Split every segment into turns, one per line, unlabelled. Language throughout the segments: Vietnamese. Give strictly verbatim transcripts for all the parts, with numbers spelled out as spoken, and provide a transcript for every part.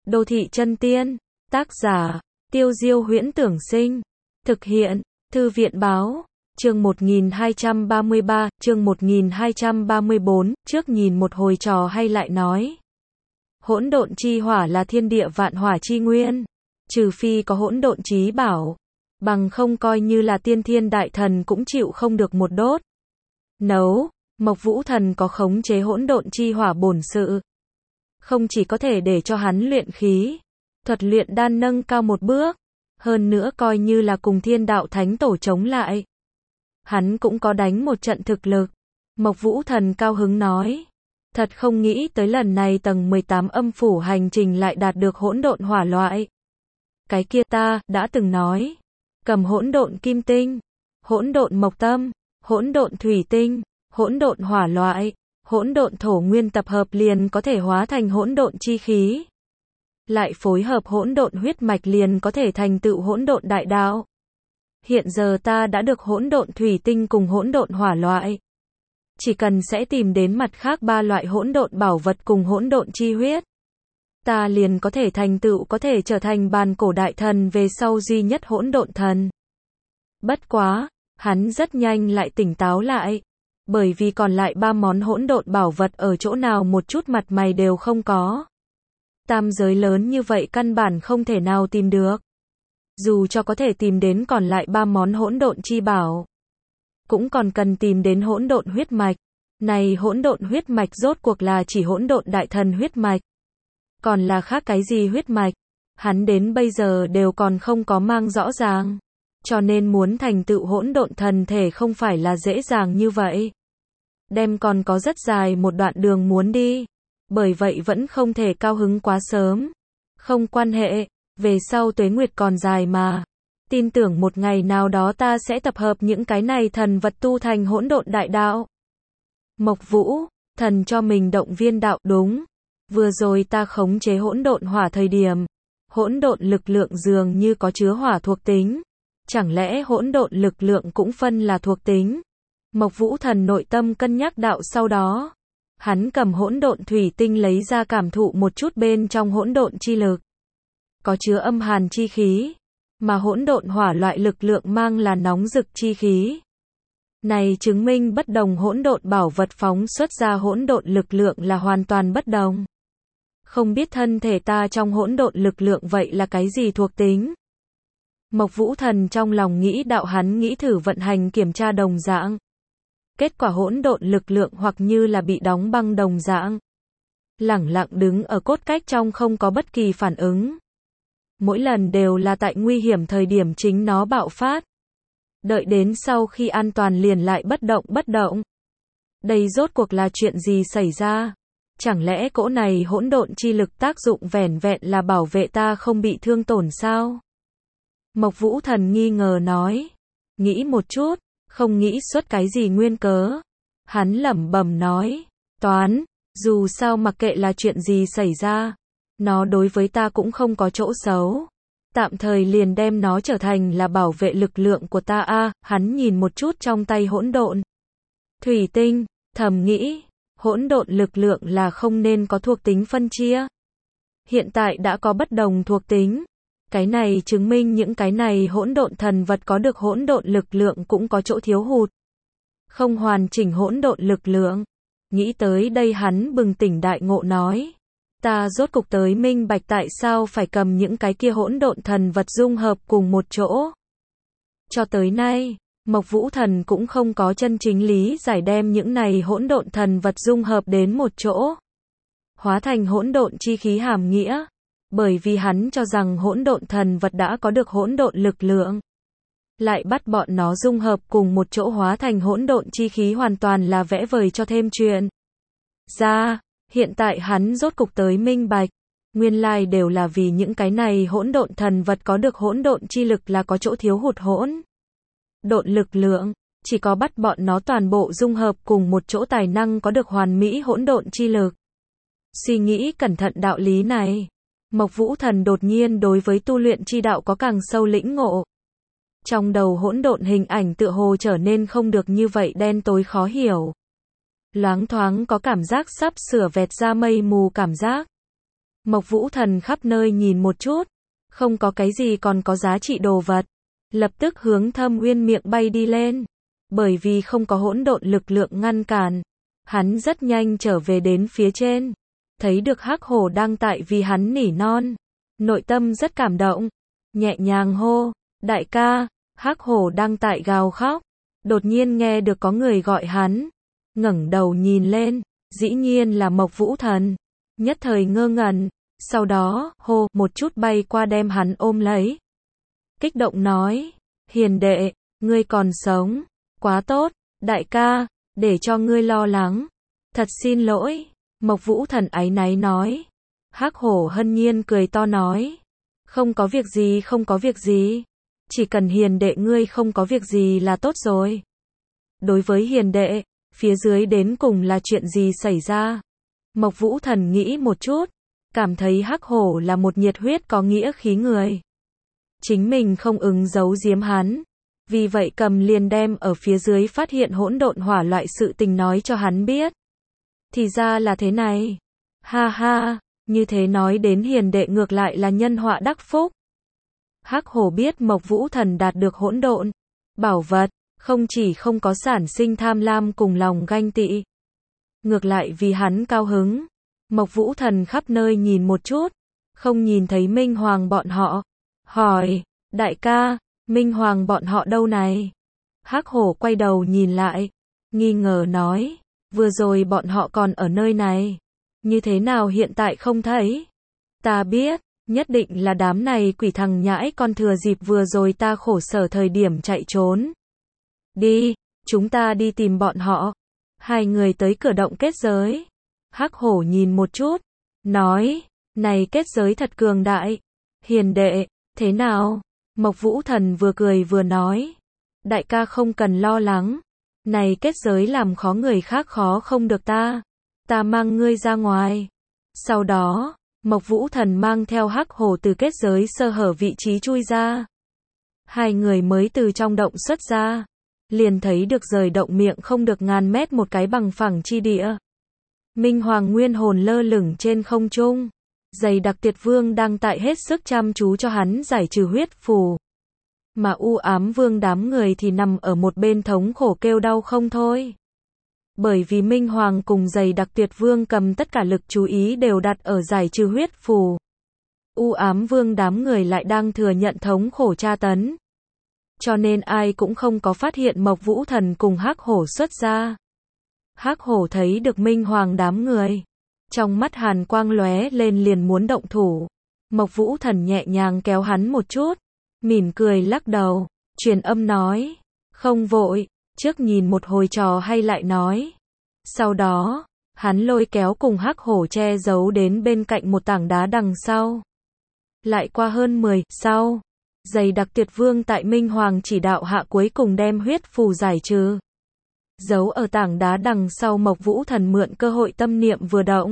Đô thị chân tiên. Tác giả, Tiêu Diêu Huyễn Tưởng Sinh. Thực hiện, Thư viện Báo. Chương một nghìn hai trăm ba mươi ba, chương một nghìn hai trăm ba mươi bốn, trước nhìn một hồi trò hay lại nói. Hỗn độn chi hỏa là thiên địa vạn hỏa chi nguyên. Trừ phi có hỗn độn chí bảo. Bằng không coi như là tiên thiên đại thần cũng chịu không được một đốt. Nấu, Mộc Vũ Thần có khống chế hỗn độn chi hỏa bổn sự. Không chỉ có thể để cho hắn luyện khí, thuật luyện đan nâng cao một bước, hơn nữa coi như là cùng thiên đạo thánh tổ chống lại. Hắn cũng có đánh một trận thực lực. Mộc Vũ Thần cao hứng nói. Thật không nghĩ tới lần này tầng mười tám âm phủ hành trình lại đạt được hỗn độn hỏa loại. Cái kia ta, đã từng nói. Cầm hỗn độn kim tinh, hỗn độn mộc tâm, hỗn độn thủy tinh, hỗn độn hỏa loại, hỗn độn thổ nguyên tập hợp liền có thể hóa thành hỗn độn chi khí. Lại phối hợp hỗn độn huyết mạch liền có thể thành tựu hỗn độn đại đạo. Hiện giờ ta đã được hỗn độn thủy tinh cùng hỗn độn hỏa loại. Chỉ cần sẽ tìm đến mặt khác ba loại hỗn độn bảo vật cùng hỗn độn chi huyết, ta liền có thể thành tựu có thể trở thành bàn cổ đại thần về sau duy nhất hỗn độn thần. Bất quá, hắn rất nhanh lại tỉnh táo lại, bởi vì còn lại ba món hỗn độn bảo vật ở chỗ nào một chút mặt mày đều không có. Tam giới lớn như vậy căn bản không thể nào tìm được. Dù cho có thể tìm đến còn lại ba món hỗn độn chi bảo, cũng còn cần tìm đến hỗn độn huyết mạch. Này hỗn độn huyết mạch rốt cuộc là chỉ hỗn độn đại thần huyết mạch, còn là khác cái gì huyết mạch, hắn đến bây giờ đều còn không có mang rõ ràng. Cho nên muốn thành tựu hỗn độn thần thể không phải là dễ dàng như vậy. Đem còn có rất dài một đoạn đường muốn đi. Bởi vậy vẫn không thể cao hứng quá sớm. Không quan hệ, về sau tuế nguyệt còn dài mà. Tin tưởng một ngày nào đó ta sẽ tập hợp những cái này thần vật tu thành hỗn độn đại đạo. Mộc Vũ, thần cho mình động viên đạo đúng. Vừa rồi ta khống chế hỗn độn hỏa thời điểm, hỗn độn lực lượng dường như có chứa hỏa thuộc tính. Chẳng lẽ hỗn độn lực lượng cũng phân là thuộc tính? Mộc Vũ Thần nội tâm cân nhắc đạo sau đó. Hắn cầm hỗn độn thủy tinh lấy ra cảm thụ một chút bên trong hỗn độn chi lực. Có chứa âm hàn chi khí, mà hỗn độn hỏa loại lực lượng mang là nóng rực chi khí. Này chứng minh bất đồng hỗn độn bảo vật phóng xuất ra hỗn độn lực lượng là hoàn toàn bất đồng. Không biết thân thể ta trong hỗn độn lực lượng vậy là cái gì thuộc tính? Mộc Vũ Thần trong lòng nghĩ đạo hắn nghĩ thử vận hành kiểm tra đồng dạng. Kết quả hỗn độn lực lượng hoặc như là bị đóng băng đồng dạng. Lẳng lặng đứng ở cốt cách trong không có bất kỳ phản ứng. Mỗi lần đều là tại nguy hiểm thời điểm chính nó bạo phát. Đợi đến sau khi an toàn liền lại bất động bất động. Đây rốt cuộc là chuyện gì xảy ra? Chẳng lẽ cỗ này hỗn độn chi lực tác dụng vẻn vẹn là bảo vệ ta không bị thương tổn sao? Mộc Vũ Thần nghi ngờ nói. Nghĩ một chút, không nghĩ xuất cái gì nguyên cớ. Hắn lẩm bẩm nói. Toán, dù sao mặc kệ là chuyện gì xảy ra, nó đối với ta cũng không có chỗ xấu. Tạm thời liền đem nó trở thành là bảo vệ lực lượng của ta a. À, hắn nhìn một chút trong tay hỗn độn thủy tinh, thầm nghĩ, hỗn độn lực lượng là không nên có thuộc tính phân chia. Hiện tại đã có bất đồng thuộc tính. Cái này chứng minh những cái này hỗn độn thần vật có được hỗn độn lực lượng cũng có chỗ thiếu hụt. Không hoàn chỉnh hỗn độn lực lượng. Nghĩ tới đây hắn bừng tỉnh đại ngộ nói. Ta rốt cục tới minh bạch tại sao phải cầm những cái kia hỗn độn thần vật dung hợp cùng một chỗ. Cho tới nay, Mộc Vũ Thần cũng không có chân chính lý giải đem những này hỗn độn thần vật dung hợp đến một chỗ. Hóa thành hỗn độn chi khí hàm nghĩa. Bởi vì hắn cho rằng hỗn độn thần vật đã có được hỗn độn lực lượng. Lại bắt bọn nó dung hợp cùng một chỗ hóa thành hỗn độn chi khí hoàn toàn là vẽ vời cho thêm chuyện. Ra, hiện tại hắn rốt cục tới minh bạch. Nguyên lai đều là vì những cái này hỗn độn thần vật có được hỗn độn chi lực là có chỗ thiếu hụt hỗn độn lực lượng. Chỉ có bắt bọn nó toàn bộ dung hợp cùng một chỗ tài năng có được hoàn mỹ hỗn độn chi lực. Suy nghĩ cẩn thận đạo lý này, Mộc Vũ Thần đột nhiên đối với tu luyện chi đạo có càng sâu lĩnh ngộ. Trong đầu hỗn độn hình ảnh tựa hồ trở nên không được như vậy đen tối khó hiểu. Loáng thoáng có cảm giác sắp sửa vẹt ra mây mù cảm giác. Mộc Vũ Thần khắp nơi nhìn một chút, không có cái gì còn có giá trị đồ vật, lập tức hướng Thâm Uyên miệng bay đi lên. Bởi vì không có hỗn độn lực lượng ngăn cản, hắn rất nhanh trở về đến phía trên, thấy được Hắc Hổ đang tại vì hắn nỉ non, nội tâm rất cảm động, nhẹ nhàng hô, đại ca. Hắc Hổ đang tại gào khóc, đột nhiên nghe được có người gọi hắn, ngẩng đầu nhìn lên, dĩ nhiên là Mộc Vũ Thần, nhất thời ngơ ngẩn, sau đó, hô, một chút bay qua đem hắn ôm lấy. Kích động nói, hiền đệ, ngươi còn sống, quá tốt, đại ca, để cho ngươi lo lắng, thật xin lỗi, Mộc Vũ Thần áy náy nói. Hắc Hổ hân nhiên cười to nói, không có việc gì không có việc gì, chỉ cần hiền đệ ngươi không có việc gì là tốt rồi. Đối với hiền đệ, phía dưới đến cùng là chuyện gì xảy ra? Mộc Vũ Thần nghĩ một chút, cảm thấy Hắc Hổ là một nhiệt huyết có nghĩa khí người. Chính mình không ứng giấu giếm hắn, vì vậy cầm liền đem ở phía dưới phát hiện hỗn độn hỏa loại sự tình nói cho hắn biết. Thì ra là thế này. Ha ha, như thế nói đến hiền đệ ngược lại là nhân họa đắc phúc. Hắc Hổ biết Mộc Vũ Thần đạt được hỗn độn bảo vật, không chỉ không có sản sinh tham lam cùng lòng ganh tị, ngược lại vì hắn cao hứng. Mộc Vũ Thần khắp nơi nhìn một chút, không nhìn thấy Minh Hoàng bọn họ, hỏi, đại ca, Minh Hoàng bọn họ đâu này? Hắc Hổ quay đầu nhìn lại, nghi ngờ nói, vừa rồi bọn họ còn ở nơi này, như thế nào hiện tại không thấy? Ta biết, nhất định là đám này quỷ thằng nhãi con thừa dịp vừa rồi ta khổ sở thời điểm chạy trốn. Đi, chúng ta đi tìm bọn họ. Hai người tới cửa động kết giới. Hắc Hổ nhìn một chút, nói, này kết giới thật cường đại. Hiền đệ, thế nào? Mộc Vũ Thần vừa cười vừa nói, đại ca không cần lo lắng, này kết giới làm khó người khác khó không được ta, ta mang ngươi ra ngoài. Sau đó, Mộc Vũ Thần mang theo Hắc Hổ từ kết giới sơ hở vị trí chui ra. Hai người mới từ trong động xuất ra, liền thấy được rời động miệng không được ngàn mét một cái bằng phẳng chi địa. Minh Hoàng nguyên hồn lơ lửng trên không trung, Dày Đặc Tuyệt Vương đang tại hết sức chăm chú cho hắn giải trừ huyết phù. Mà U Ám Vương đám người thì nằm ở một bên thống khổ kêu đau không thôi. Bởi vì Minh Hoàng cùng Dày Đặc Tuyệt Vương cầm tất cả lực chú ý đều đặt ở giải trừ huyết phù. U Ám Vương đám người lại đang thừa nhận thống khổ tra tấn. Cho nên ai cũng không có phát hiện Mộc Vũ Thần cùng Hắc Hổ xuất ra. Hắc Hổ thấy được Minh Hoàng đám người, trong mắt hàn quang lóe lên liền muốn động thủ. Mộc Vũ Thần nhẹ nhàng kéo hắn một chút, mỉm cười lắc đầu, truyền âm nói, không vội, trước nhìn một hồi trò hay lại nói. Sau đó, hắn lôi kéo cùng Hắc Hổ che giấu đến bên cạnh một tảng đá đằng sau. Lại qua hơn mười sau, Dày Đặc Tuyệt Vương tại Minh Hoàng chỉ đạo hạ cuối cùng đem huyết phù giải trừ. Giấu ở tảng đá đằng sau, Mộc Vũ Thần mượn cơ hội tâm niệm vừa động,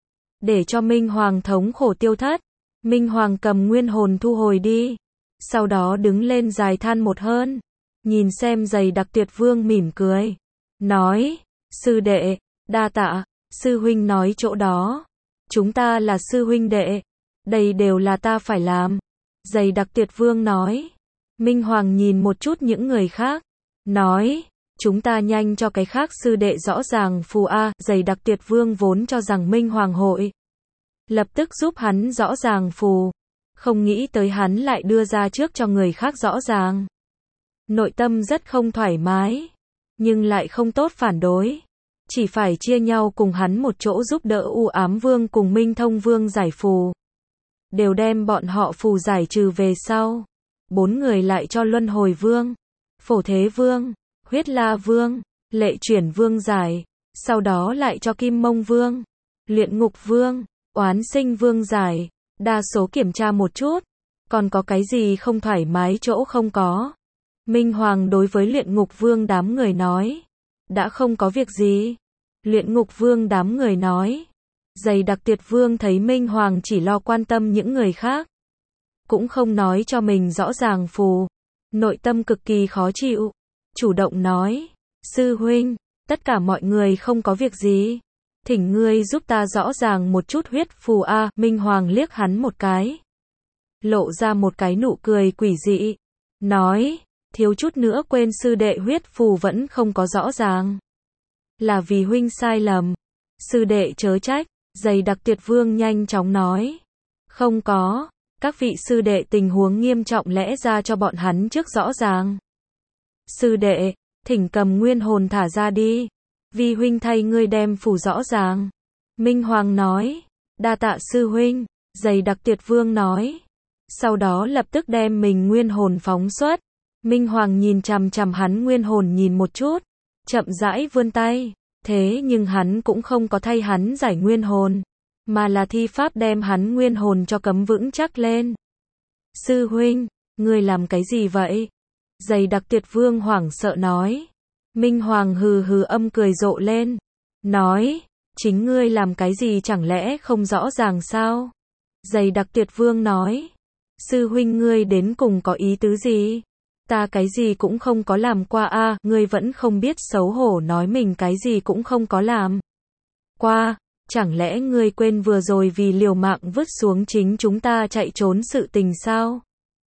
để cho Minh Hoàng thống khổ tiêu thất. Minh Hoàng cầm nguyên hồn thu hồi đi, sau đó đứng lên dài than một hơi, nhìn xem Dày Đặc Tuyệt Vương mỉm cười, nói, sư đệ, đa tạ, sư huynh nói chỗ đó, chúng ta là sư huynh đệ, đây đều là ta phải làm. Dày Đặc Tuyệt Vương nói. Minh Hoàng nhìn một chút những người khác, nói, chúng ta nhanh cho cái khác sư đệ rõ ràng phù a. Dày Đặc Tuyệt Vương vốn cho rằng Minh Hoàng hội lập tức giúp hắn rõ ràng phù, không nghĩ tới hắn lại đưa ra trước cho người khác rõ ràng. Nội tâm rất không thoải mái, nhưng lại không tốt phản đối, chỉ phải chia nhau cùng hắn một chỗ giúp đỡ U Ám Vương cùng Minh Thông Vương giải phù. Đều đem bọn họ phù giải trừ về sau, bốn người lại cho Luân Hồi Vương, Phổ Thế Vương, Huyết La Vương, Lệ Chuyển Vương giải, sau đó lại cho Kim Mông Vương, Luyện Ngục Vương, Oán Sinh Vương giải. Đa số kiểm tra một chút, còn có cái gì không thoải mái chỗ không có. Minh Hoàng đối với Luyện Ngục Vương đám người nói, đã không có việc gì. Luyện Ngục Vương đám người nói. Dày Đặc Tuyệt Vương thấy Minh Hoàng chỉ lo quan tâm những người khác, cũng không nói cho mình rõ ràng phù, nội tâm cực kỳ khó chịu, chủ động nói, sư huynh, tất cả mọi người không có việc gì, thỉnh ngươi giúp ta rõ ràng một chút huyết phù a. Minh Hoàng liếc hắn một cái, lộ ra một cái nụ cười quỷ dị, nói, thiếu chút nữa quên sư đệ huyết phù vẫn không có rõ ràng. Là vì huynh sai lầm. Sư đệ chớ trách. Dày đặc Tiệt Vương nhanh chóng nói. Không có, các vị sư đệ tình huống nghiêm trọng lẽ ra cho bọn hắn trước rõ ràng. Sư đệ, thỉnh cầm nguyên hồn thả ra đi. Vi huynh thay ngươi đem phù rõ ràng. Minh Hoàng nói. Đa tạ sư huynh. Dày đặc Tiệt Vương nói. Sau đó lập tức đem mình nguyên hồn phóng xuất. Minh Hoàng nhìn chằm chằm hắn nguyên hồn nhìn một chút, chậm rãi vươn tay, thế nhưng hắn cũng không có thay hắn giải nguyên hồn, mà là thi pháp đem hắn nguyên hồn cho cấm vững chắc lên. Sư huynh, ngươi làm cái gì vậy? Dày đặc Tiệt Vương hoảng sợ nói. Minh Hoàng hừ hừ âm cười rộ lên, nói, chính ngươi làm cái gì chẳng lẽ không rõ ràng sao? Dày đặc Tiệt Vương nói, sư huynh ngươi đến cùng có ý tứ gì? Ta cái gì cũng không có làm qua a, à, ngươi vẫn không biết xấu hổ nói mình cái gì cũng không có làm qua, chẳng lẽ ngươi quên vừa rồi vì liều mạng vứt xuống chính chúng ta chạy trốn sự tình sao?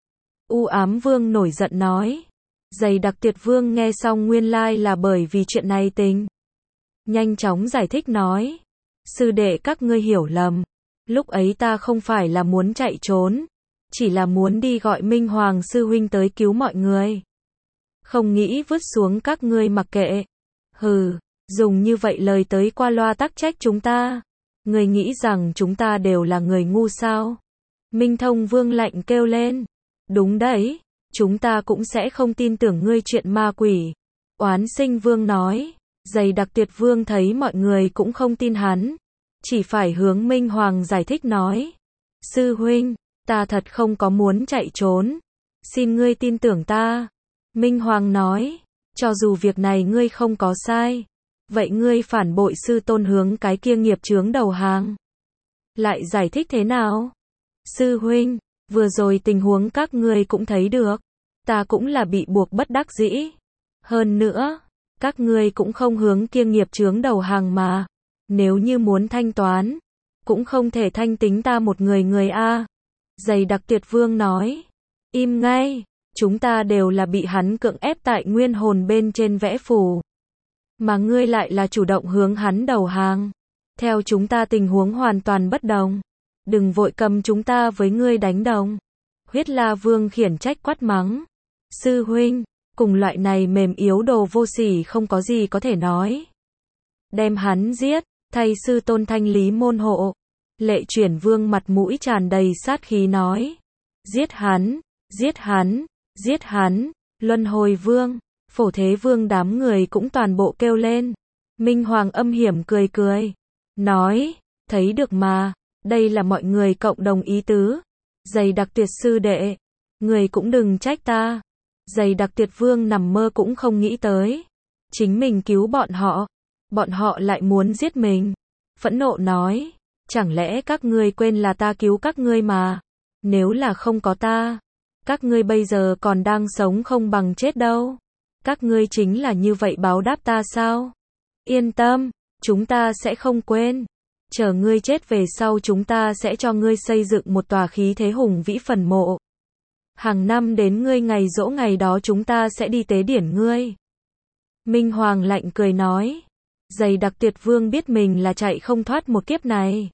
U Ám Vương nổi giận nói. Dày đặc Tiệt Vương nghe xong nguyên lai là bởi vì chuyện này tình. Nhanh chóng giải thích nói. Sư đệ các ngươi hiểu lầm. Lúc ấy ta không phải là muốn chạy trốn. Chỉ là muốn đi gọi Minh Hoàng sư huynh tới cứu mọi người. Không nghĩ vứt xuống các ngươi mặc kệ. Hừ, dùng như vậy lời tới qua loa tắc trách chúng ta. Ngươi nghĩ rằng chúng ta đều là người ngu sao? Minh Thông Vương lạnh kêu lên. Đúng đấy, chúng ta cũng sẽ không tin tưởng ngươi chuyện ma quỷ. Oán Sinh Vương nói. Dày đặc Tiệt Vương thấy mọi người cũng không tin hắn, chỉ phải hướng Minh Hoàng giải thích nói. Sư huynh, ta thật không có muốn chạy trốn. Xin ngươi tin tưởng ta. Minh Hoàng nói. Cho dù việc này ngươi không có sai, vậy ngươi phản bội sư tôn hướng cái kia nghiệp chướng đầu hàng. Lại giải thích thế nào? Sư huynh, vừa rồi tình huống các ngươi cũng thấy được. Ta cũng là bị buộc bất đắc dĩ. Hơn nữa, các ngươi cũng không hướng kia nghiệp chướng đầu hàng mà. Nếu như muốn thanh toán, cũng không thể thanh tính ta một người người a. Dày đặc Tiệt Vương nói. Im ngay, chúng ta đều là bị hắn cưỡng ép tại nguyên hồn bên trên vẽ phù. Mà ngươi lại là chủ động hướng hắn đầu hàng. Theo chúng ta tình huống hoàn toàn bất đồng. Đừng vội cầm chúng ta với ngươi đánh đồng. Huyết La Vương khiển trách quát mắng. Sư huynh, cùng loại này mềm yếu đồ vô sỉ không có gì có thể nói. Đem hắn giết, thay sư tôn thanh lý môn hộ. Lệ Chuyển Vương mặt mũi tràn đầy sát khí nói. Giết hắn, giết hắn, giết hắn. Luân Hồi Vương, Phổ Thế Vương đám người cũng toàn bộ kêu lên. Minh Hoàng âm hiểm cười cười, nói, thấy được mà, đây là mọi người cộng đồng ý tứ. Dày đặc Tiệt sư đệ, người cũng đừng trách ta. Dày đặc Tiệt Vương nằm mơ cũng không nghĩ tới. Chính mình cứu bọn họ, bọn họ lại muốn giết mình. Phẫn nộ nói, chẳng lẽ các ngươi quên là ta cứu các ngươi mà. Nếu là không có ta, các ngươi bây giờ còn đang sống không bằng chết đâu. Các ngươi chính là như vậy báo đáp ta sao? Yên tâm, chúng ta sẽ không quên. Chờ ngươi chết về sau chúng ta sẽ cho ngươi xây dựng một tòa khí thế hùng vĩ phần mộ. Hàng năm đến ngươi ngày giỗ ngày đó chúng ta sẽ đi tế điển ngươi. Minh Hoàng lạnh cười nói. Dày đặc Tiệt Vương biết mình là chạy không thoát một kiếp này.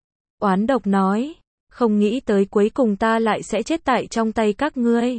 Oán độc nói. Không nghĩ tới cuối cùng ta lại sẽ chết tại trong tay các ngươi.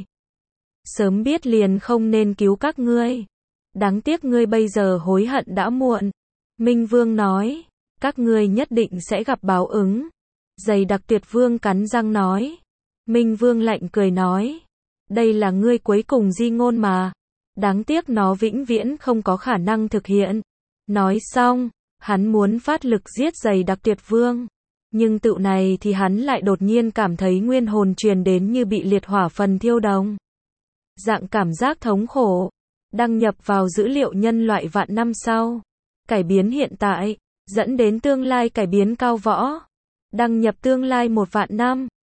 Sớm biết liền không nên cứu các ngươi. Đáng tiếc ngươi bây giờ hối hận đã muộn. Minh Vương nói. Các ngươi nhất định sẽ gặp báo ứng. Dày đặc Tiệt Vương cắn răng nói. Minh Vương lạnh cười nói. Đây là ngươi cuối cùng di ngôn mà. Đáng tiếc nó vĩnh viễn không có khả năng thực hiện. Nói xong, hắn muốn phát lực giết Dày đặc Tiệt Vương. Nhưng tự này thì hắn lại đột nhiên cảm thấy nguyên hồn truyền đến như bị liệt hỏa phần thiêu đồng. Dạng cảm giác thống khổ. Đăng nhập vào dữ liệu nhân loại vạn năm sau. Cải biến hiện tại, dẫn đến tương lai cải biến cao võ. Đăng nhập tương lai một vạn năm.